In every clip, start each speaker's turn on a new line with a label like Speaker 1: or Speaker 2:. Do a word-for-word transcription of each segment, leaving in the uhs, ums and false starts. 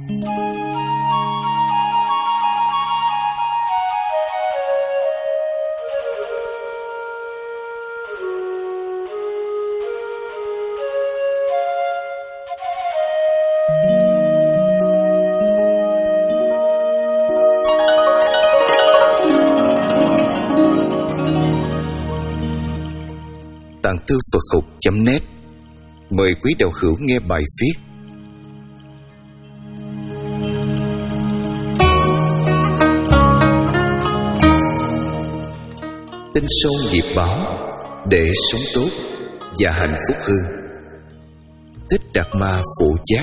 Speaker 1: Tạng Thư Phật Học chấm net mời quý đạo hữu nghe bài viết Tin sâu nghiệp báo để sống tốt và hạnh phúc hơn. Thích Đạt Ma Phổ Giác.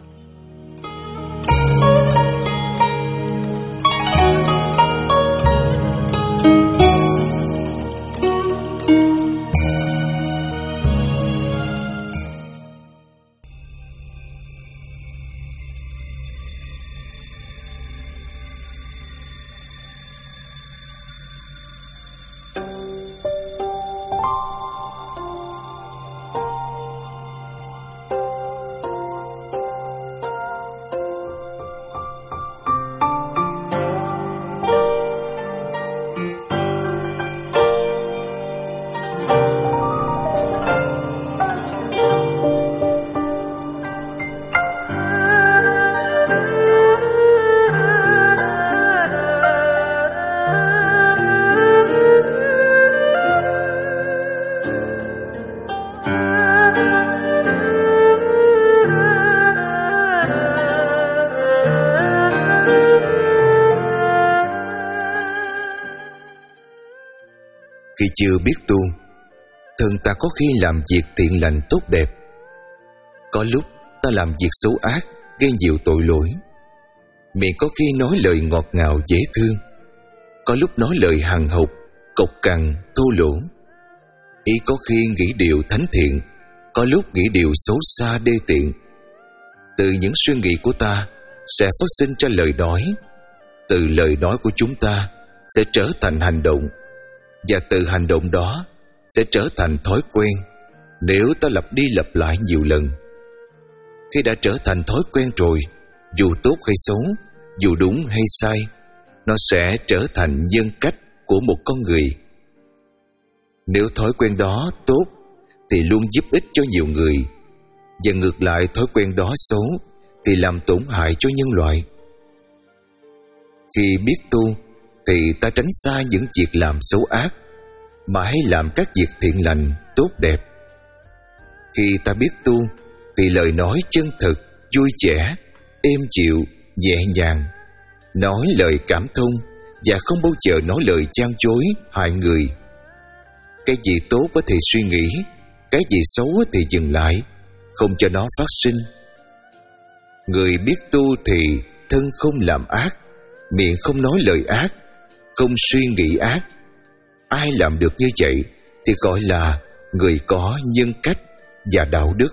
Speaker 1: Khi chưa biết tu, thường ta có khi làm việc thiện lành tốt đẹp. Có lúc ta làm việc xấu ác, gây nhiều tội lỗi. Miệng có khi nói lời ngọt ngào dễ thương, có lúc nói lời hằn học, cộc cằn, thô lỗ. Ý có khi nghĩ điều thánh thiện, có lúc nghĩ điều xấu xa đê tiện. Từ những suy nghĩ của ta sẽ phát sinh ra lời nói, từ lời nói của chúng ta sẽ trở thành hành động, và từ hành động đó sẽ trở thành thói quen nếu ta lặp đi lặp lại nhiều lần. Khi đã trở thành thói quen rồi, dù tốt hay xấu, dù đúng hay sai, nó sẽ trở thành nhân cách của một con người. Nếu thói quen đó tốt thì luôn giúp ích cho nhiều người, và ngược lại thói quen đó xấu thì làm tổn hại cho nhân loại. Khi biết tu thì ta tránh xa những việc làm xấu ác, mà hãy làm các việc thiện lành, tốt đẹp. Khi ta biết tu thì lời nói chân thực, vui vẻ, êm dịu, nhẹ nhàng, nói lời cảm thông và không bao giờ nói lời gian dối, hại người. Cái gì tốt thì suy nghĩ, cái gì xấu thì dừng lại, không cho nó phát sinh. Người biết tu thì thân không làm ác, miệng không nói lời ác, không suy nghĩ ác. Ai làm được như vậy thì gọi là người có nhân cách và đạo đức.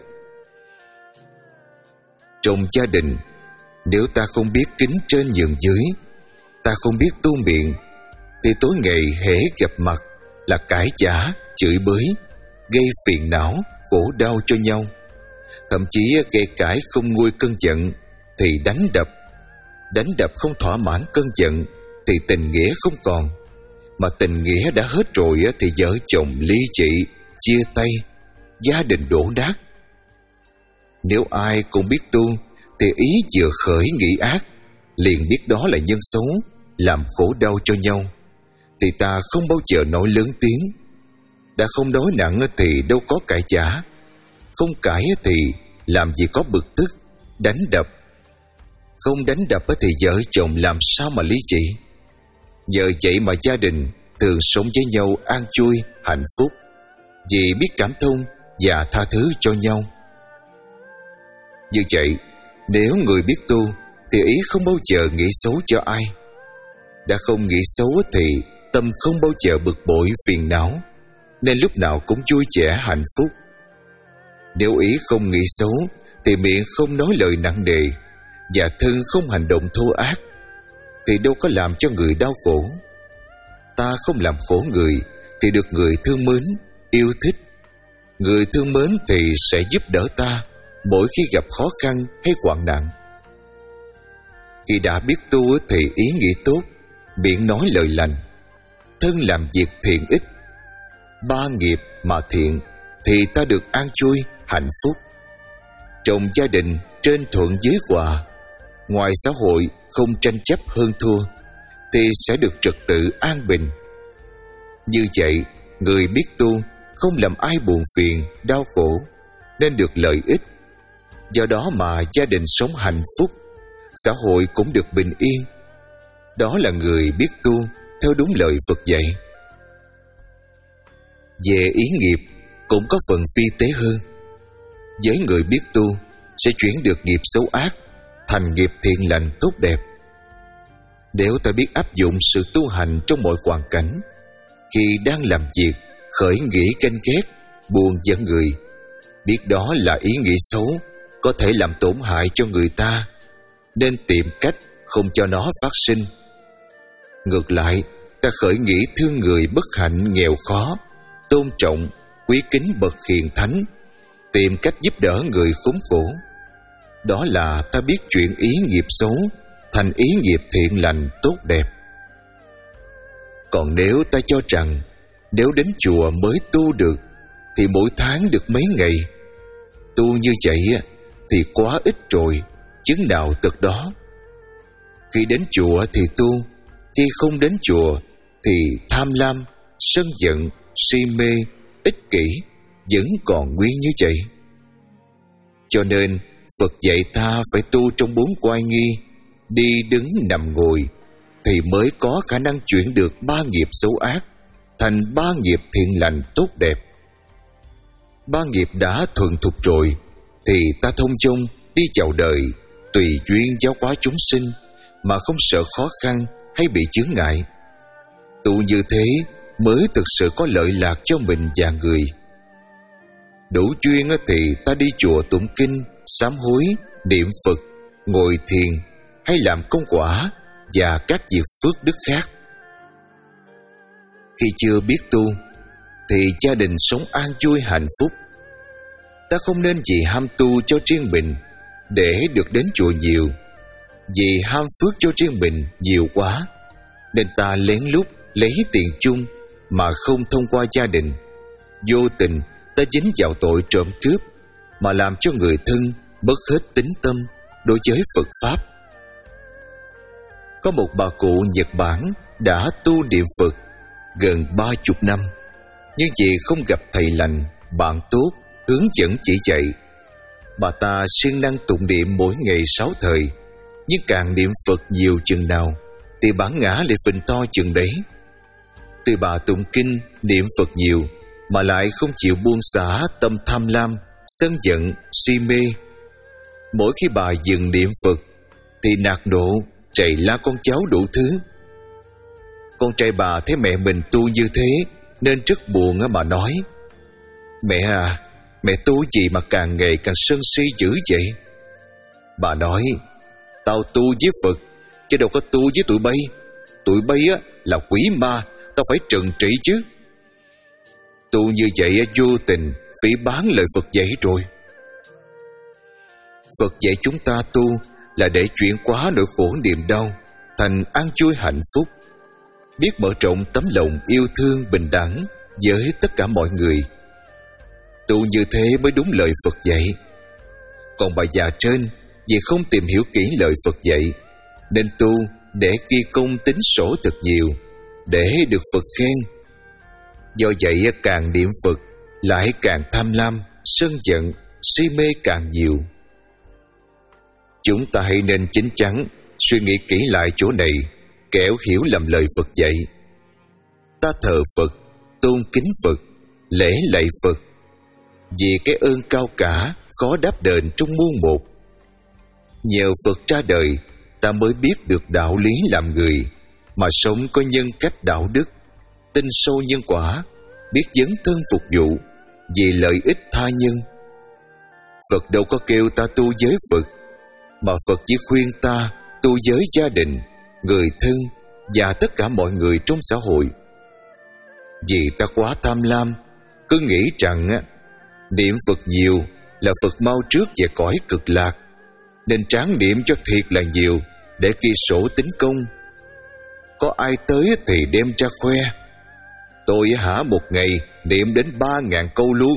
Speaker 1: Trong gia đình, nếu ta không biết kính trên nhường dưới, ta không biết tu miệng, thì tối ngày hễ gặp mặt là cãi vã, chửi bới, gây phiền não, khổ đau cho nhau. Thậm chí gây cãi không nguôi cơn giận thì đánh đập. Đánh đập không thỏa mãn cơn giận thì tình nghĩa không còn. Mà tình nghĩa đã hết rồi thì vợ chồng ly dị, chia tay, gia đình đổ nát. Nếu ai cũng biết tu thì ý vừa khởi nghĩ ác, liền biết đó là nhân xấu, làm khổ đau cho nhau, thì ta không bao giờ nói lớn tiếng. Đã không nói nặng thì đâu có cãi vã, không cãi thì làm gì có bực tức, đánh đập. Không đánh đập thì vợ chồng làm sao mà ly dị. Nhờ vậy mà gia đình thường sống với nhau an vui, hạnh phúc, vì biết cảm thông và tha thứ cho nhau. Như vậy, nếu người biết tu thì ý không bao giờ nghĩ xấu cho ai. Đã không nghĩ xấu thì tâm không bao giờ bực bội, phiền não, nên lúc nào cũng vui vẻ, hạnh phúc. Nếu ý không nghĩ xấu thì miệng không nói lời nặng nề và thân không hành động thô ác, thì đâu có làm cho người đau khổ. Ta không làm khổ người thì được người thương mến, yêu thích. Người thương mến thì sẽ giúp đỡ ta mỗi khi gặp khó khăn hay hoạn nạn. Khi đã biết tu thì ý nghĩ tốt, miệng nói lời lành, thân làm việc thiện ích. Ba nghiệp mà thiện thì ta được an vui, hạnh phúc. Trong gia đình trên thuận dưới hòa, ngoài xã hội không tranh chấp hơn thua, thì sẽ được trật tự an bình. Như vậy, người biết tu không làm ai buồn phiền, đau khổ, nên được lợi ích. Do đó mà gia đình sống hạnh phúc, xã hội cũng được bình yên. Đó là người biết tu theo đúng lời Phật dạy. Về ý nghiệp cũng có phần vi tế hơn. Với người biết tu sẽ chuyển được nghiệp xấu ác thành nghiệp thiện lành tốt đẹp. Nếu ta biết áp dụng sự tu hành trong mọi hoàn cảnh, khi đang làm việc khởi nghĩ ganh ghét, buồn giận người, biết đó là ý nghĩ xấu, có thể làm tổn hại cho người ta, nên tìm cách không cho nó phát sinh. Ngược lại, ta khởi nghĩ thương người bất hạnh nghèo khó, tôn trọng, quý kính bậc hiền thánh, tìm cách giúp đỡ người khốn khổ. Đó là ta biết chuyển ý nghiệp xấu thành ý nghiệp thiện lành tốt đẹp. Còn nếu ta cho rằng nếu đến chùa mới tu được thì mỗi tháng được mấy ngày, tu như vậy thì quá ít rồi, chứng nào tật đó. Khi đến chùa thì tu, khi không đến chùa thì tham lam, sân giận, si mê, ích kỷ vẫn còn nguyên như vậy. Cho nên Phật dạy ta phải tu trong bốn oai nghi, đi đứng nằm ngồi, thì mới có khả năng chuyển được ba nghiệp xấu ác thành ba nghiệp thiện lành tốt đẹp. Ba nghiệp đã thuần thục rồi thì ta thông dong đi vào đời, tùy duyên giáo hóa chúng sinh mà không sợ khó khăn hay bị chướng ngại. Tu như thế mới thực sự có lợi lạc cho mình và người. Đủ duyên thì ta đi chùa tụng kinh, sám hối, niệm Phật, ngồi thiền hay làm công quả và các việc phước đức khác. Khi chưa biết tu thì gia đình sống an vui hạnh phúc. Ta không nên vì ham tu cho riêng mình để được đến chùa nhiều. Vì ham phước cho riêng mình nhiều quá nên ta lén lút lấy tiền chung mà không thông qua gia đình. Vô tình ta dính vào tội trộm cướp mà làm cho người thân mất hết tín tâm đối với Phật Pháp. Có một bà cụ Nhật Bản đã tu niệm Phật gần ba chục năm, nhưng vì không gặp thầy lành, bạn tốt hướng dẫn chỉ dạy, bà ta siêng năng tụng niệm mỗi ngày sáu thời, nhưng càng niệm Phật nhiều chừng nào thì bản ngã lại phình to chừng đấy. Tuy bà tụng kinh niệm Phật nhiều mà lại không chịu buông xả tâm tham lam, sân giận, si mê. Mỗi khi bà dừng niệm Phật thì nạt nộ, trầy la con cháu đủ thứ. Con trai bà thấy mẹ mình tu như thế nên rất buồn mà nói: "Mẹ à, mẹ tu gì mà càng ngày càng sân si dữ vậy?" Bà nói: "Tao tu với Phật chứ đâu có tu với tụi bay. Tụi bay á là quỷ ma, tao phải trừng trị chứ." Tu như vậy vô tình phỉ báng lời Phật dạy rồi. Phật dạy chúng ta tu là để chuyển hóa nỗi khổ niềm đau thành an vui hạnh phúc, biết mở rộng tấm lòng yêu thương bình đẳng với tất cả mọi người. Tu như thế mới đúng lời Phật dạy. Còn bà già trên vì không tìm hiểu kỹ lời Phật dạy nên tu để ghi công tính sổ thật nhiều để được Phật khen. Do vậy càng niệm Phật lại càng tham lam, sân giận, si mê càng nhiều. Chúng ta hãy nên chín chắn suy nghĩ kỹ lại chỗ này, kẻo hiểu lầm lời Phật dạy. Ta thờ Phật, tôn kính Phật, lễ lạy Phật, vì cái ơn cao cả khó đáp đền trong muôn một. Nhờ Phật ra đời, ta mới biết được đạo lý làm người, mà sống có nhân cách đạo đức, tin sâu nhân quả, biết dấn thân phục vụ vì lợi ích tha nhân. Phật đâu có kêu ta tu với Phật, mà Phật chỉ khuyên ta tu với gia đình, người thân và tất cả mọi người trong xã hội. Vì ta quá tham lam, cứ nghĩ rằng niệm Phật nhiều là Phật mau trước về cõi cực lạc, nên tráng niệm cho thiệt là nhiều để ghi sổ tính công. Có ai tới thì đem ra khoe. Tôi hả một ngày niệm đến ba ngàn câu luôn.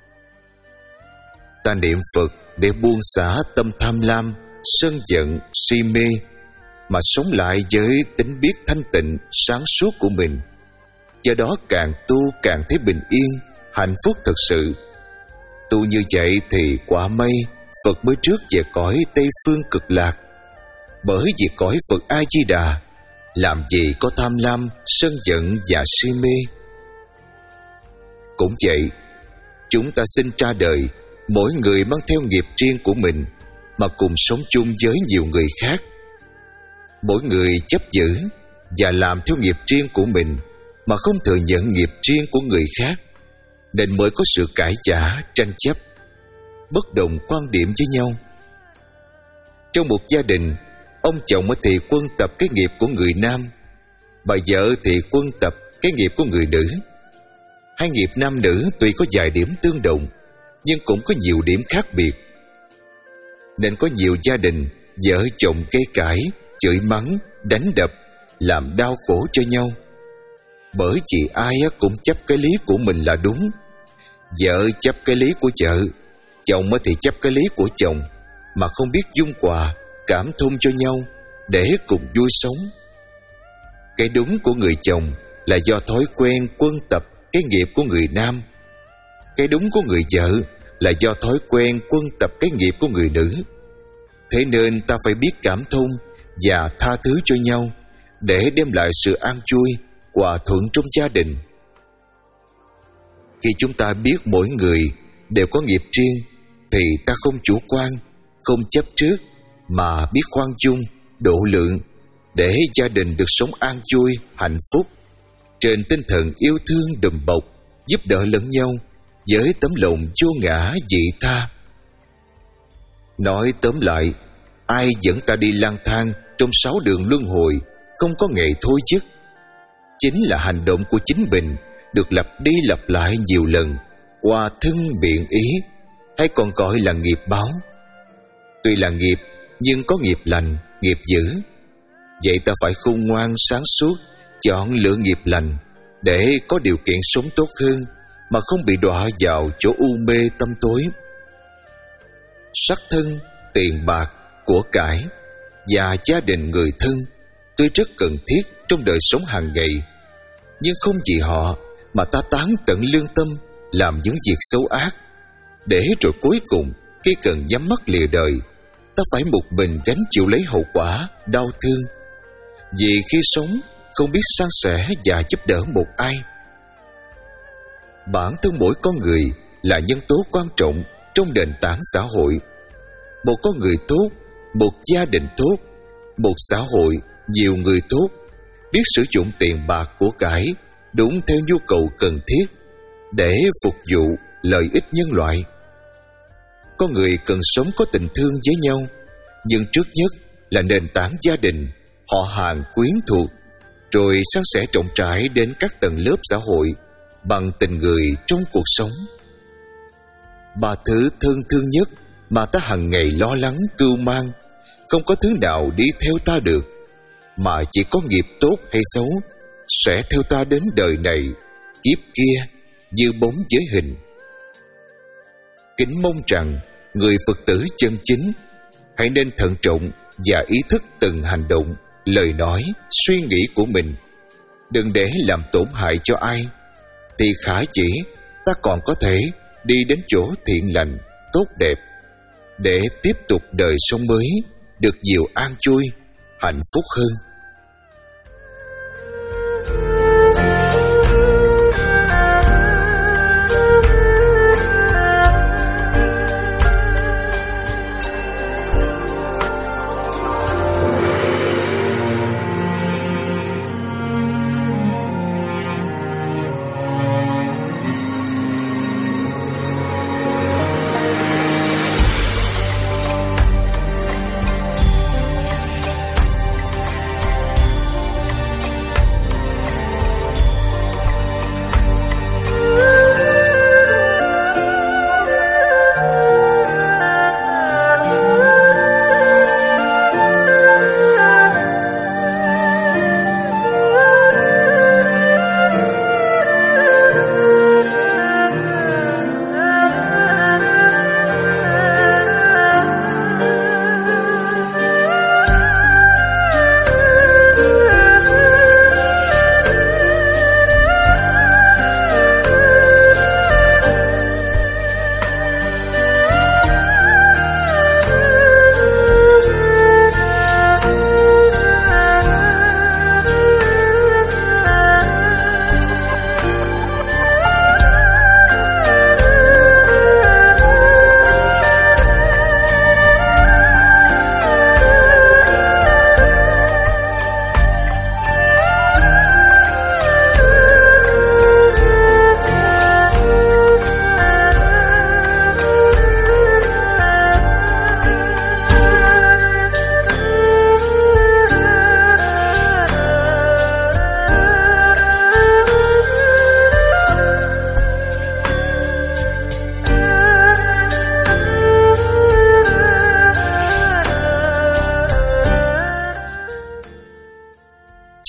Speaker 1: Ta niệm Phật để buông xả tâm tham lam, sân giận, si mê, mà sống lại với tính biết thanh tịnh, sáng suốt của mình. Do đó càng tu càng thấy bình yên, hạnh phúc thật sự. Tu như vậy thì quả mây Phật mới trước về cõi Tây Phương Cực Lạc. Bởi vì cõi Phật A Di Đà làm gì có tham lam, sân giận và si mê. Cũng vậy, chúng ta sinh ra đời, mỗi người mang theo nghiệp riêng của mình mà cùng sống chung với nhiều người khác. Mỗi người chấp giữ và làm theo nghiệp riêng của mình mà không thừa nhận nghiệp riêng của người khác, nên mới có sự cãi vã, tranh chấp, bất đồng quan điểm với nhau. Trong một gia đình, ông chồng thì quân tập cái nghiệp của người nam, bà vợ thì quân tập cái nghiệp của người nữ. Hai nghiệp nam nữ tuy có vài điểm tương đồng, nhưng cũng có nhiều điểm khác biệt. Nên có nhiều gia đình vợ chồng gây cãi, chửi mắng, đánh đập, làm đau khổ cho nhau. Bởi vì ai cũng chấp cái lý của mình là đúng. Vợ chấp cái lý của vợ, chồng thì chấp cái lý của chồng, mà không biết dung hòa, cảm thông cho nhau để cùng vui sống. Cái đúng của người chồng là do thói quen quân tập cái nghiệp của người nam. Cái đúng của người vợ là do thói quen quân tập cái nghiệp của người nữ. Thế nên ta phải biết cảm thông và tha thứ cho nhau để đem lại sự an vui, hòa thuận trong gia đình. Khi chúng ta biết mỗi người đều có nghiệp riêng thì ta không chủ quan, không chấp trước, mà biết khoan dung, độ lượng để gia đình được sống an vui, hạnh phúc trên tinh thần yêu thương đùm bọc, giúp đỡ lẫn nhau với tấm lòng vô ngã vị tha. Nói tóm lại, ai dẫn ta đi lang thang trong sáu đường luân hồi không có ngày thôi dứt, chính là hành động của chính mình được lặp đi lặp lại nhiều lần qua thân miệng ý, hay còn gọi là nghiệp báo. Tuy là nghiệp nhưng có nghiệp lành, nghiệp dữ. Vậy ta phải khôn ngoan sáng suốt, chọn lựa nghiệp lành để có điều kiện sống tốt hơn, mà không bị đọa vào chỗ u mê tâm tối. Sắc thân, tiền bạc, của cải và gia đình người thân tuy rất cần thiết trong đời sống hàng ngày, nhưng không vì họ mà ta tán tận lương tâm làm những việc xấu ác, để rồi cuối cùng khi cần nhắm mắt lìa đời, ta phải một mình gánh chịu lấy hậu quả đau thương, vì khi sống không biết san sẻ và giúp đỡ một ai. Bản thân mỗi con người là nhân tố quan trọng trong nền tảng xã hội. Một con người tốt, một gia đình tốt, một xã hội nhiều người tốt, biết sử dụng tiền bạc của cải đúng theo nhu cầu cần thiết để phục vụ lợi ích nhân loại. Con người cần sống có tình thương với nhau, nhưng trước nhất là nền tảng gia đình, họ hàng quyến thuộc, rồi san sẻ rộng rãi đến các tầng lớp xã hội bằng tình người trong cuộc sống. Ba thứ thân thương nhất mà ta hằng ngày lo lắng cưu mang, không có thứ nào đi theo ta được, mà chỉ có nghiệp tốt hay xấu sẽ theo ta đến đời này, kiếp kia như bóng với hình. Kính mong rằng người Phật tử chân chính hãy nên thận trọng và ý thức từng hành động, lời nói, suy nghĩ của mình, đừng để làm tổn hại cho ai, thì khả chỉ ta còn có thể đi đến chỗ thiện lành, tốt đẹp, để tiếp tục đời sống mới được nhiều an vui, hạnh phúc hơn.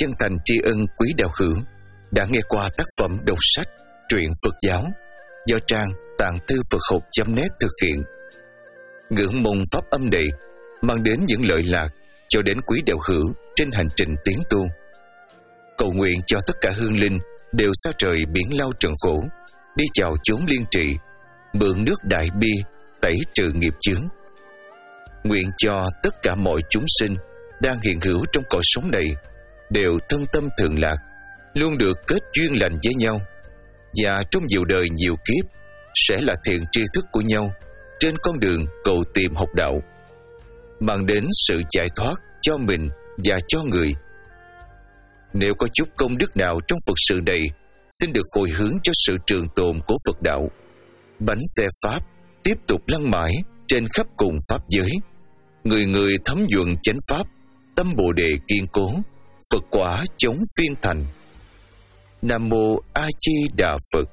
Speaker 1: chân thành tri ân quý đạo hữu đã nghe qua tác phẩm đọc sách truyện Phật giáo do trang tạng thư Phật học chấm net thực hiện. Ngưỡng mong pháp âm này mang đến những lợi lạc cho đến quý đạo hữu trên hành trình tiến tu. Cầu nguyện cho tất cả hương linh đều xa trời biển lao trần khổ, đi chào chốn liên trị, mượn nước đại bi tẩy trừ nghiệp chướng. Nguyện cho tất cả mọi chúng sinh đang hiện hữu trong cõi sống này đều thân tâm thường lạc, luôn được kết duyên lành với nhau, và trong nhiều đời nhiều kiếp sẽ là thiện tri thức của nhau trên con đường cầu tìm học đạo, mang đến sự giải thoát cho mình và cho người. Nếu có chút công đức nào trong Phật sự này, xin được hồi hướng cho sự trường tồn của Phật đạo. Bánh xe Pháp tiếp tục lăn mãi trên khắp cùng Pháp giới. Người người thấm nhuận chánh Pháp, tâm Bồ Đề kiên cố, Phật quả chống phiên thành. Nam Mô A Di Đà Phật.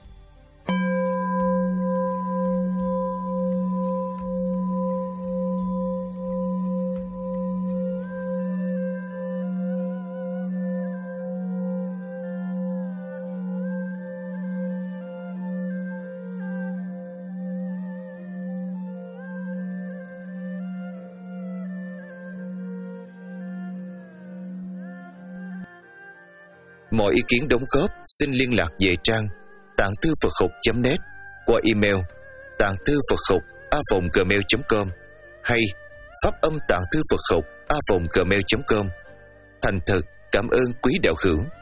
Speaker 1: Mọi ý kiến đóng góp xin liên lạc về trang tạng thư Phật học chấm net qua email tạng thư Phật học a vòng gmail chấm com hay pháp âm tạng thư Phật học a vòng gmail chấm com. Thành thật cảm ơn quý đạo hữu.